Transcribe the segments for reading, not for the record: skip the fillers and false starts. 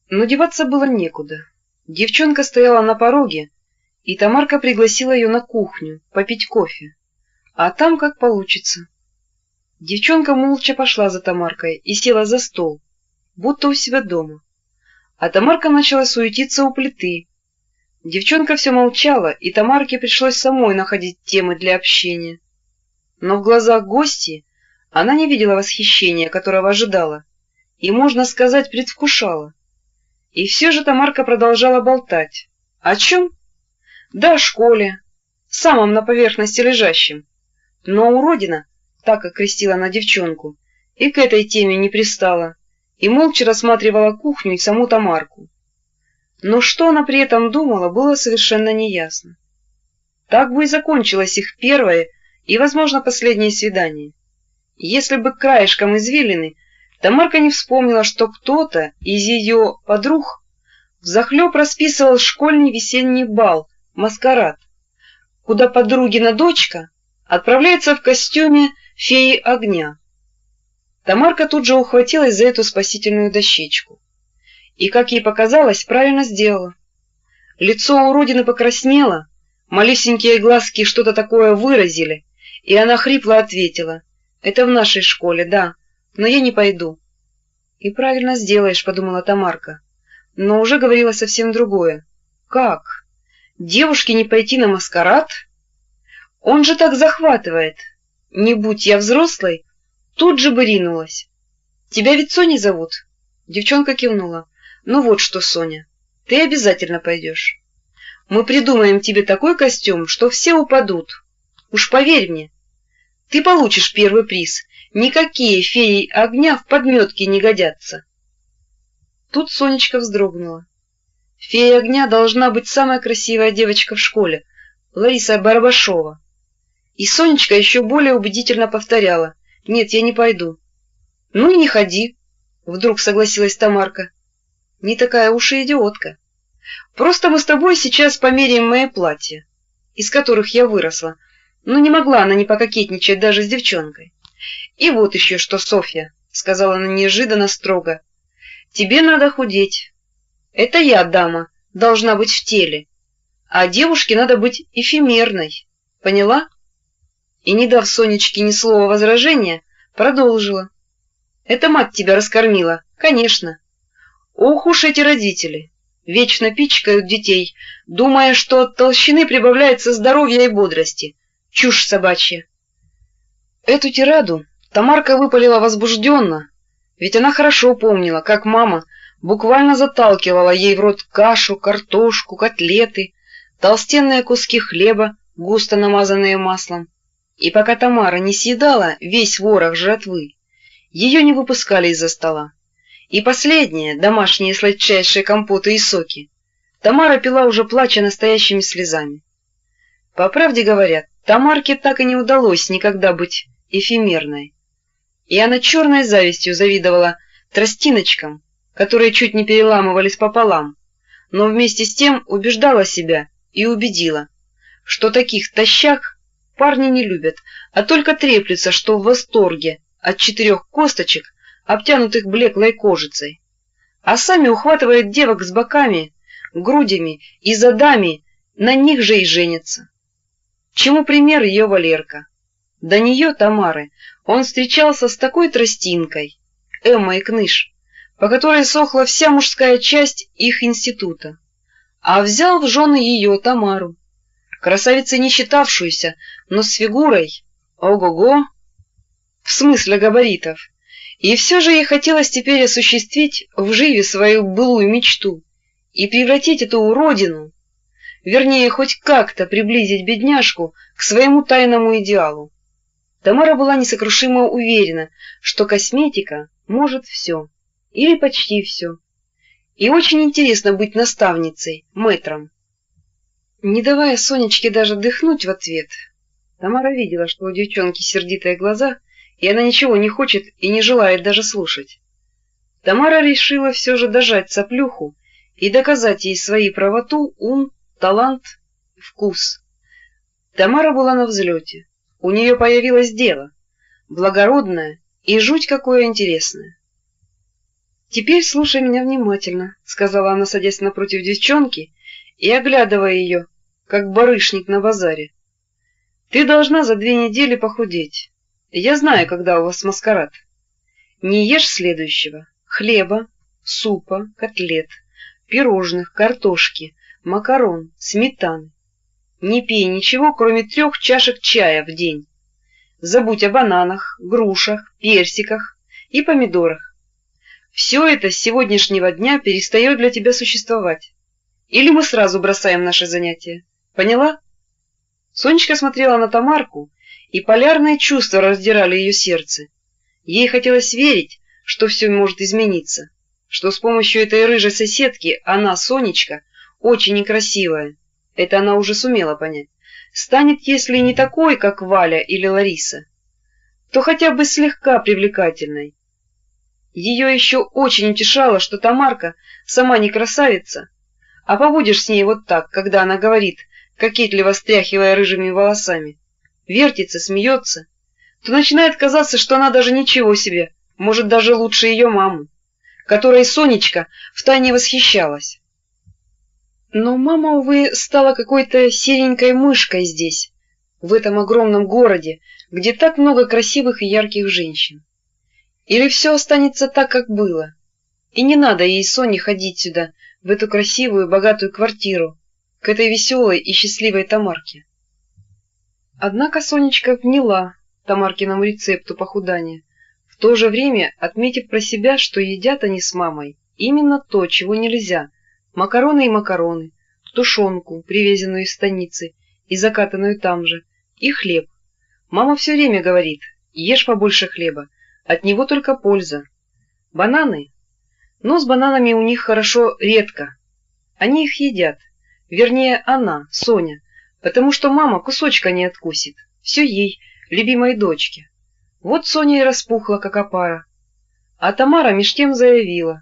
Но деваться было некуда. Девчонка стояла на пороге, и Тамарка пригласила ее на кухню попить кофе. А там как получится. Девчонка молча пошла за Тамаркой и села за стол, будто у себя дома. А Тамарка начала суетиться у плиты. Девчонка все молчала, и Тамарке пришлось самой находить темы для общения. Но в глазах гостьи она не видела восхищения, которого ожидала, и, можно сказать, предвкушала. И все же Тамарка продолжала болтать. О чем? Да о школе, самом на поверхности лежащем. Но уродина, так окрестила она девчонку, и к этой теме не пристала, и молча рассматривала кухню и саму Тамарку. Но что она при этом думала, было совершенно неясно. Так бы и закончилось их первое и, возможно, последнее свидание. Если бы краешком извилины Тамарка не вспомнила, что кто-то из ее подруг взахлеб расписывал школьный весенний бал, маскарад, куда подругина дочка отправляется в костюме феи огня. Тамарка тут же ухватилась за эту спасительную дощечку. И, как ей показалось, правильно сделала. Лицо уродины покраснело, малюсенькие глазки что-то такое выразили, и она хрипло ответила: «Это в нашей школе, да, но я не пойду». «И правильно сделаешь», — подумала Тамарка, но уже говорила совсем другое. «Как? Девушке не пойти на маскарад? Он же так захватывает. Не будь я взрослой, тут же бы ринулась. Тебя ведь Соней зовут?» Девчонка кивнула. «Ну вот что, Соня, ты обязательно пойдешь. Мы придумаем тебе такой костюм, что все упадут. Уж поверь мне. Ты получишь первый приз. Никакие феи огня в подметке не годятся». Тут Сонечка вздрогнула. Фея огня должна быть самая красивая девочка в школе, Лариса Барабашова. И Сонечка еще более убедительно повторяла: «Нет, я не пойду». «Ну и не ходи», — вдруг согласилась Тамарка. «Не такая уж и идиотка. Просто мы с тобой сейчас померяем мои платья, из которых я выросла». Но не могла она не пококетничать даже с девчонкой. «И вот еще что, Софья», — сказала она неожиданно строго, — «тебе надо худеть. Это я, дама, должна быть в теле, а девушке надо быть эфемерной. Поняла?» И, не дав Сонечке ни слова возражения, продолжила: «Это мать тебя раскормила, конечно. Ох уж эти родители! Вечно пичкают детей, думая, что от толщины прибавляется здоровья и бодрости. Чушь собачья». Эту тираду Тамарка выпалила возбужденно, ведь она хорошо помнила, как мама буквально заталкивала ей в рот кашу, картошку, котлеты, толстенные куски хлеба, густо намазанные маслом. И пока Тамара не съедала весь ворох жратвы, ее не выпускали из-за стола. И последние, домашние сладчайшие компоты и соки, Тамара пила уже плача настоящими слезами. По правде говоря, Тамарке так и не удалось никогда быть эфемерной. И она черной завистью завидовала тростиночкам, которые чуть не переламывались пополам, но вместе с тем убеждала себя и убедила, что таких тощак парни не любят, а только треплются, что в восторге от 4 косточек, обтянутых блеклой кожицей, а сами ухватывают девок с боками, грудями и задами, на них же и женятся. Чему пример ее Валерка? До нее, Тамары, он встречался с такой тростинкой, Эммой Кныш, по которой сохла вся мужская часть их института, а взял в жены ее, Тамару, красавицей не считавшуюся, но с фигурой, ого-го, в смысле габаритов, и все же ей хотелось теперь осуществить в живе свою былую мечту и превратить эту уродину, вернее, хоть как-то приблизить бедняжку к своему тайному идеалу. Тамара была несокрушимо уверена, что косметика может все, или почти все, и очень интересно быть наставницей, мэтром. Не давая Сонечке даже дыхнуть в ответ, Тамара видела, что у девчонки сердитые глаза, и она ничего не хочет и не желает даже слушать. Тамара решила все же дожать соплюху и доказать ей свои правоту, ум, талант, вкус. Тамара была на взлете. У нее появилось дело, благородное и жуть какое интересное. «Теперь слушай меня внимательно», — сказала она, садясь напротив девчонки и оглядывая ее, как барышник на базаре. «Ты должна за 2 недели похудеть. Я знаю, когда у вас маскарад. Не ешь следующего: хлеба, супа, котлет, пирожных, картошки, макарон, сметаны. Не пей ничего, кроме 3 чашек чая в день. Забудь о бананах, грушах, персиках и помидорах. Все это с сегодняшнего дня перестает для тебя существовать. Или мы сразу бросаем наше занятие. Поняла?» Сонечка смотрела на Тамарку, и полярные чувства раздирали ее сердце. Ей хотелось верить, что все может измениться, что с помощью этой рыжей соседки она, Сонечка, очень некрасивая, это она уже сумела понять, станет, если не такой, как Валя или Лариса, то хотя бы слегка привлекательной. Ее еще очень утешало, что Тамарка сама не красавица, а побудешь с ней вот так, когда она говорит, кокетливо стряхивая рыжими волосами, вертится, смеется, то начинает казаться, что она даже ничего себе, может, даже лучше ее мамы, которой Сонечка втайне восхищалась. Но мама, увы, стала какой-то серенькой мышкой здесь, в этом огромном городе, где так много красивых и ярких женщин. Или все останется так, как было, и не надо ей, Соне, ходить сюда, в эту красивую, богатую квартиру, к этой веселой и счастливой Тамарке. Однако Сонечка вняла Тамаркиному рецепту похудания, в то же время отметив про себя, что едят они с мамой именно то, чего нельзя: макароны и макароны, тушенку, привезенную из станицы и закатанную там же, и хлеб. Мама все время говорит: ешь побольше хлеба, от него только польза. Бананы? Но с бананами у них хорошо редко. Они их едят, вернее она, Соня, потому что мама кусочка не откусит, все ей, любимой дочке. Вот Соня и распухла, как опара. А Тамара меж тем заявила: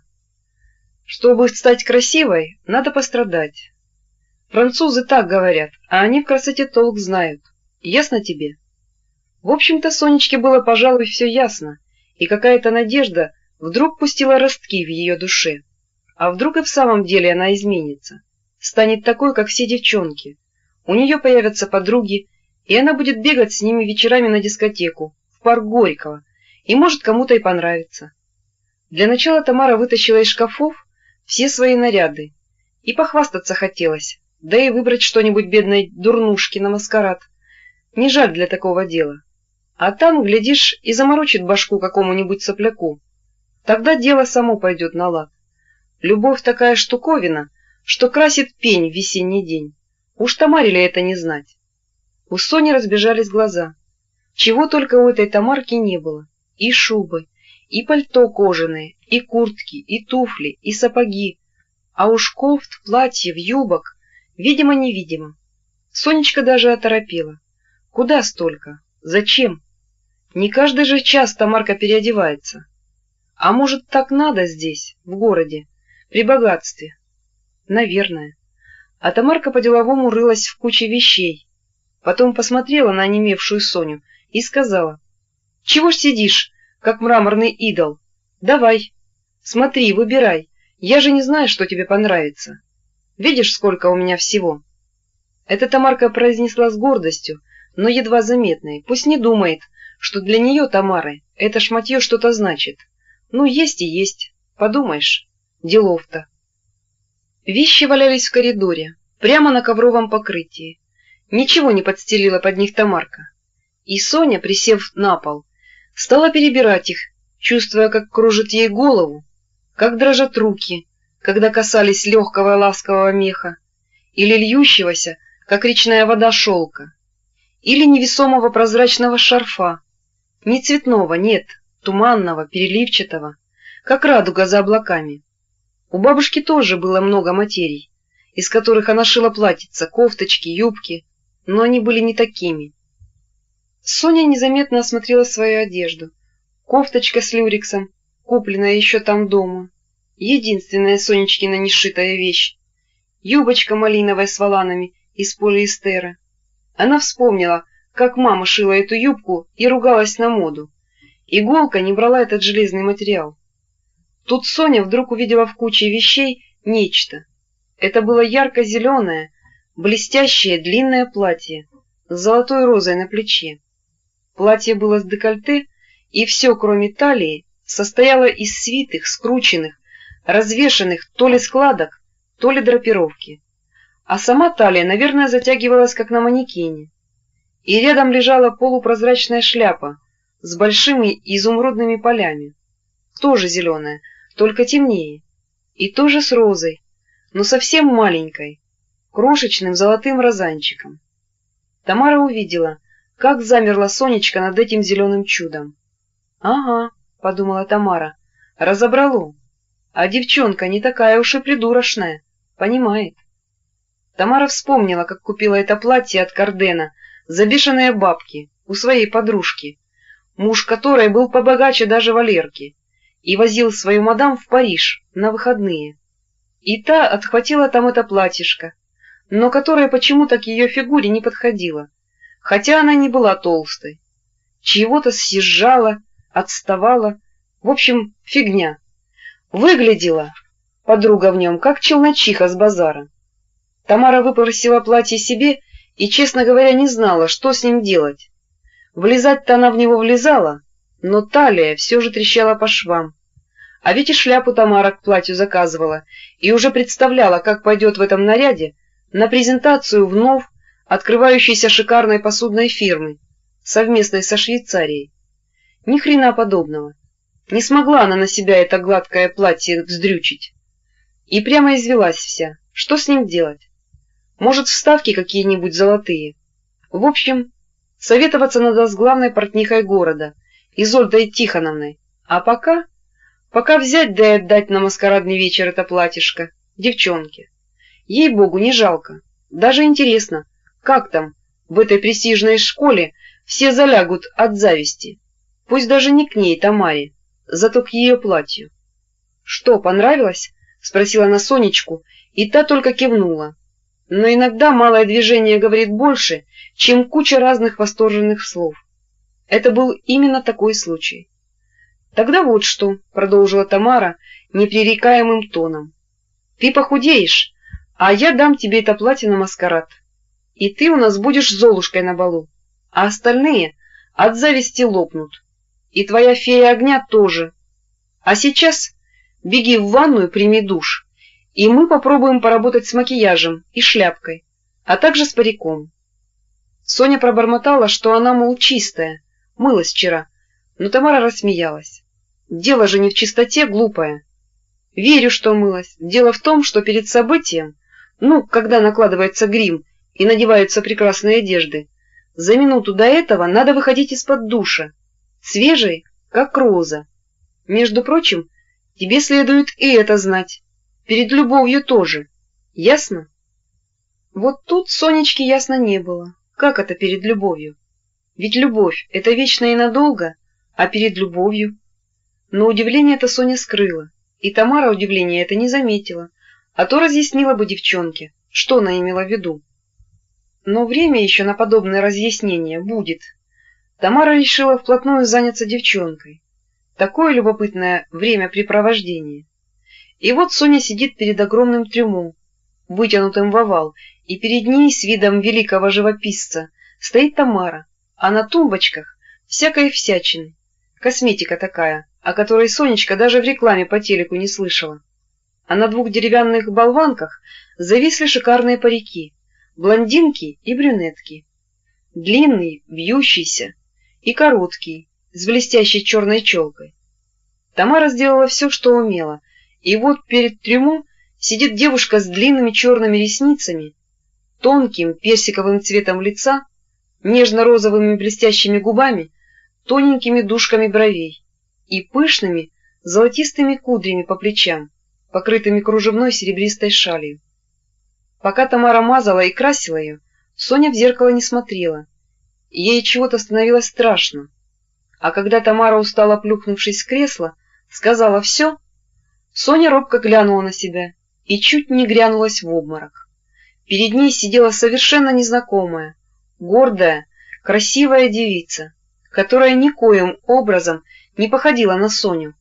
чтобы стать красивой, надо пострадать. Французы так говорят, а они в красоте толк знают. Ясно тебе? В общем-то, Сонечке было, пожалуй, все ясно, и какая-то надежда вдруг пустила ростки в ее душе. А вдруг и в самом деле она изменится, станет такой, как все девчонки. У нее появятся подруги, и она будет бегать с ними вечерами на дискотеку, в парк Горького, и может кому-то и понравится. Для начала Тамара вытащила из шкафов все свои наряды, и похвастаться хотелось, да и выбрать что-нибудь бедной дурнушке на маскарад. Не жаль для такого дела. А там, глядишь, и заморочит башку какому-нибудь сопляку. Тогда дело само пойдет на лад. Любовь такая штуковина, что красит пень в весенний день. Уж Тамаре ли это не знать? У Сони разбежались глаза. Чего только у этой Тамарки не было. И шубы, и пальто кожаные, и куртки, и туфли, и сапоги. А уж кофт, платьев, юбок, видимо-невидимо. Сонечка даже оторопела. Куда столько? Зачем? Не каждый же час Тамарка переодевается. А может, так надо здесь, в городе, при богатстве? Наверное. А Тамарка по-деловому рылась в куче вещей. Потом посмотрела на онемевшую Соню и сказала: «Чего ж сидишь, как мраморный идол? Давай, смотри, выбирай. Я же не знаю, что тебе понравится. Видишь, сколько у меня всего?» Это Тамарка произнесла с гордостью, но едва заметной. Пусть не думает, что для нее, Тамары, это шматье что-то значит. Ну, есть и есть. Подумаешь, делов-то. Вещи валялись в коридоре, прямо на ковровом покрытии. Ничего не подстелила под них Тамарка. И Соня, присев на пол, стала перебирать их, чувствуя, как кружит ей голову, как дрожат руки, когда касались легкого ласкового меха, или льющегося, как речная вода, шелка, или невесомого прозрачного шарфа, не цветного, нет, туманного, переливчатого, как радуга за облаками. У бабушки тоже было много материй, из которых она шила платьица, кофточки, юбки, но они были не такими. Соня незаметно осмотрела свою одежду. Кофточка с люрексом, купленная еще там дома, единственная Сонечкина нешитая вещь. Юбочка малиновая с воланами из полиэстера. Она вспомнила, как мама шила эту юбку и ругалась на моду. Иголка не брала этот железный материал. Тут Соня вдруг увидела в куче вещей нечто. Это было ярко-зеленое, блестящее длинное платье с золотой розой на плече. Платье было с декольте, и все, кроме талии, состояло из свитых, скрученных, развешанных то ли складок, то ли драпировки. А сама талия, наверное, затягивалась, как на манекене. И рядом лежала полупрозрачная шляпа с большими изумрудными полями, тоже зеленая, только темнее, и тоже с розой, но совсем маленькой, крошечным золотым розанчиком. Тамара увидела, как замерла Сонечка над этим зеленым чудом. «Ага», — подумала Тамара, — «разобрало. А девчонка не такая уж и придурочная, понимает». Тамара вспомнила, как купила это платье от Кардена за бешеные бабки у своей подружки, муж которой был побогаче даже Валерки, и возил свою мадам в Париж на выходные. И та отхватила там это платьишко, но которое почему-то к ее фигуре не подходило, хотя она не была толстой. Чего-то съезжала, отставала, в общем, фигня. Выглядела подруга в нем, как челночиха с базара. Тамара выпросила платье себе и, честно говоря, не знала, что с ним делать. Влезать-то она в него влезала, но талия все же трещала по швам. А ведь и шляпу Тамара к платью заказывала и уже представляла, как пойдет в этом наряде на презентацию вновь открывающейся шикарной посудной фирмы, совместной со Швейцарией. Ни хрена подобного. Не смогла она на себя это гладкое платье вздрючить. И прямо извелась вся. Что с ним делать? Может, вставки какие-нибудь золотые? В общем, советоваться надо с главной портнихой города, Изольдой Тихоновной. А пока взять да и отдать на маскарадный вечер это платьишко девчонке. Ей-богу, не жалко. Даже интересно, как там в этой престижной школе все залягут от зависти. Пусть даже не к ней, Тамаре, зато к ее платью. — Что, понравилось? — спросила она Сонечку, и та только кивнула. Но иногда малое движение говорит больше, чем куча разных восторженных слов. Это был именно такой случай. — Тогда вот что, — продолжила Тамара непререкаемым тоном. — Ты похудеешь, а я дам тебе это платье на маскарад. И ты у нас будешь Золушкой на балу, а остальные от зависти лопнут. И твоя фея огня тоже. А сейчас беги в ванную, прими душ, и мы попробуем поработать с макияжем и шляпкой, а также с париком. Соня пробормотала, что она, мол, чистая, мылась вчера, но Тамара рассмеялась. Дело же не в чистоте, глупая. Верю, что мылась. Дело в том, что перед событием, когда накладывается грим и надеваются прекрасные одежды, за минуту до этого надо выходить из-под душа, свежей, как роза. Между прочим, тебе следует и это знать. Перед любовью тоже. Ясно? Вот тут Сонечке ясно не было. Как это перед любовью? Ведь любовь — это вечно и надолго, а перед любовью? Но удивление это Соня скрыла, и Тамара удивления это не заметила, а то разъяснила бы девчонке, что она имела в виду. Но время еще на подобное разъяснение будет. Тамара решила вплотную заняться девчонкой. Такое любопытное времяпрепровождение. И вот Соня сидит перед огромным трюмо, вытянутым в овал, и перед ней с видом великого живописца стоит Тамара, а на тумбочках всякой всячины, косметика такая, о которой Сонечка даже в рекламе по телеку не слышала. А на двух деревянных болванках зависли шикарные парики, блондинки и брюнетки. Длинный, вьющийся, и короткий, с блестящей черной челкой. Тамара сделала все, что умела, и вот перед трюмо сидит девушка с длинными черными ресницами, тонким персиковым цветом лица, нежно-розовыми блестящими губами, тоненькими дужками бровей и пышными золотистыми кудрями по плечам, покрытыми кружевной серебристой шалью. Пока Тамара мазала и красила ее, Соня в зеркало не смотрела, и ей чего-то становилось страшно. А когда Тамара, устало плюхнувшись с кресла, сказала «все», Соня робко глянула на себя и чуть не грянулась в обморок. Перед ней сидела совершенно незнакомая, гордая, красивая девица, которая никоим образом не походила на Соню.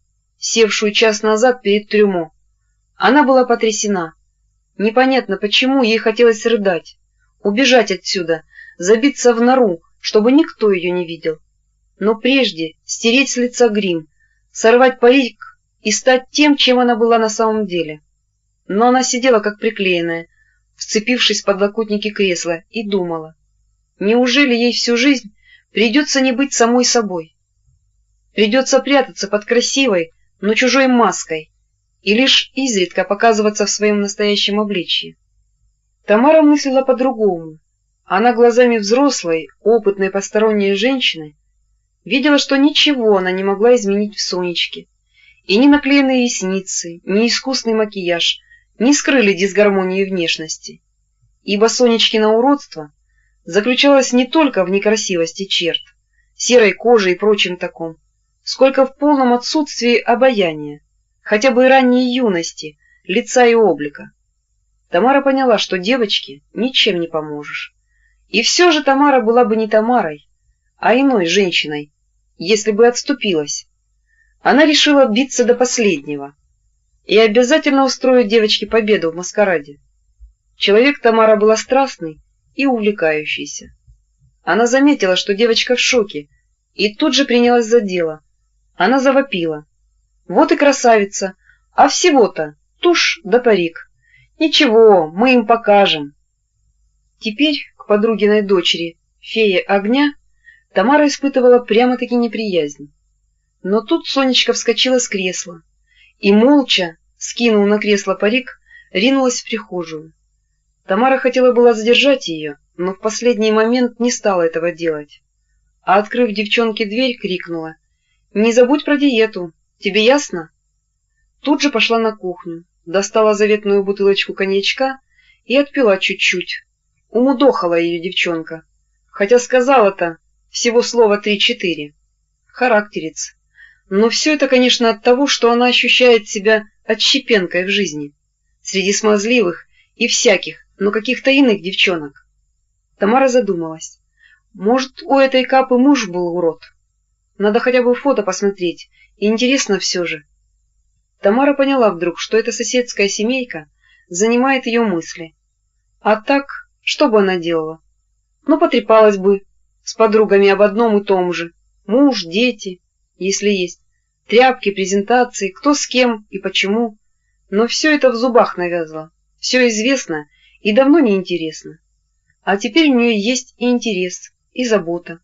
севшую час назад перед трюмо. Она была потрясена. Непонятно, почему ей хотелось рыдать, убежать отсюда, забиться в нору, чтобы никто ее не видел. Но прежде стереть с лица грим, сорвать парик и стать тем, чем она была на самом деле. Но она сидела как приклеенная, вцепившись в подлокотники кресла, и думала. Неужели ей всю жизнь придется не быть самой собой? Придется прятаться под красивой, но чужой маской и лишь изредка показываться в своем настоящем обличье. Тамара мыслила по-другому. Она глазами взрослой, опытной посторонней женщины видела, что ничего она не могла изменить в Сонечке, и ни наклеенные ресницы, ни искусный макияж не скрыли дисгармонии внешности, ибо Сонечкино уродство заключалось не только в некрасивости черт, серой коже и прочем таком, сколько в полном отсутствии обаяния, хотя бы и ранней юности, лица и облика. Тамара поняла, что девочке ничем не поможешь. И все же Тамара была бы не Тамарой, а иной женщиной, если бы отступилась. Она решила биться до последнего и обязательно устроить девочке победу в маскараде. Человек Тамара была страстный и увлекающийся. Она заметила, что девочка в шоке, и тут же принялась за дело. Она завопила. Вот и красавица, а всего-то тушь да парик. Ничего, мы им покажем. Теперь к подругиной дочери, фее огня, Тамара испытывала прямо-таки неприязнь. Но тут Сонечка вскочила с кресла и, молча, скинув на кресло парик, ринулась в прихожую. Тамара хотела была задержать ее, но в последний момент не стала этого делать. А, открыв девчонке дверь, крикнула: «Не забудь про диету, тебе ясно?» Тут же пошла на кухню, достала заветную бутылочку коньячка и отпила чуть-чуть. Умудохала ее девчонка, хотя сказала-то всего слова 3-4. Характерец. Но все это, конечно, от того, что она ощущает себя отщепенкой в жизни, среди смазливых и всяких, но каких-то иных девчонок. Тамара задумалась. Может, у этой Капы муж был урод? Надо хотя бы фото посмотреть, и интересно все же. Тамара поняла вдруг, что эта соседская семейка занимает ее мысли. А так, что бы она делала? Ну, потрепалась бы с подругами об одном и том же. Муж, дети, если есть, тряпки, презентации, кто с кем и почему. Но все это в зубах навязло, все известно и давно не интересно. А теперь у нее есть и интерес, и забота.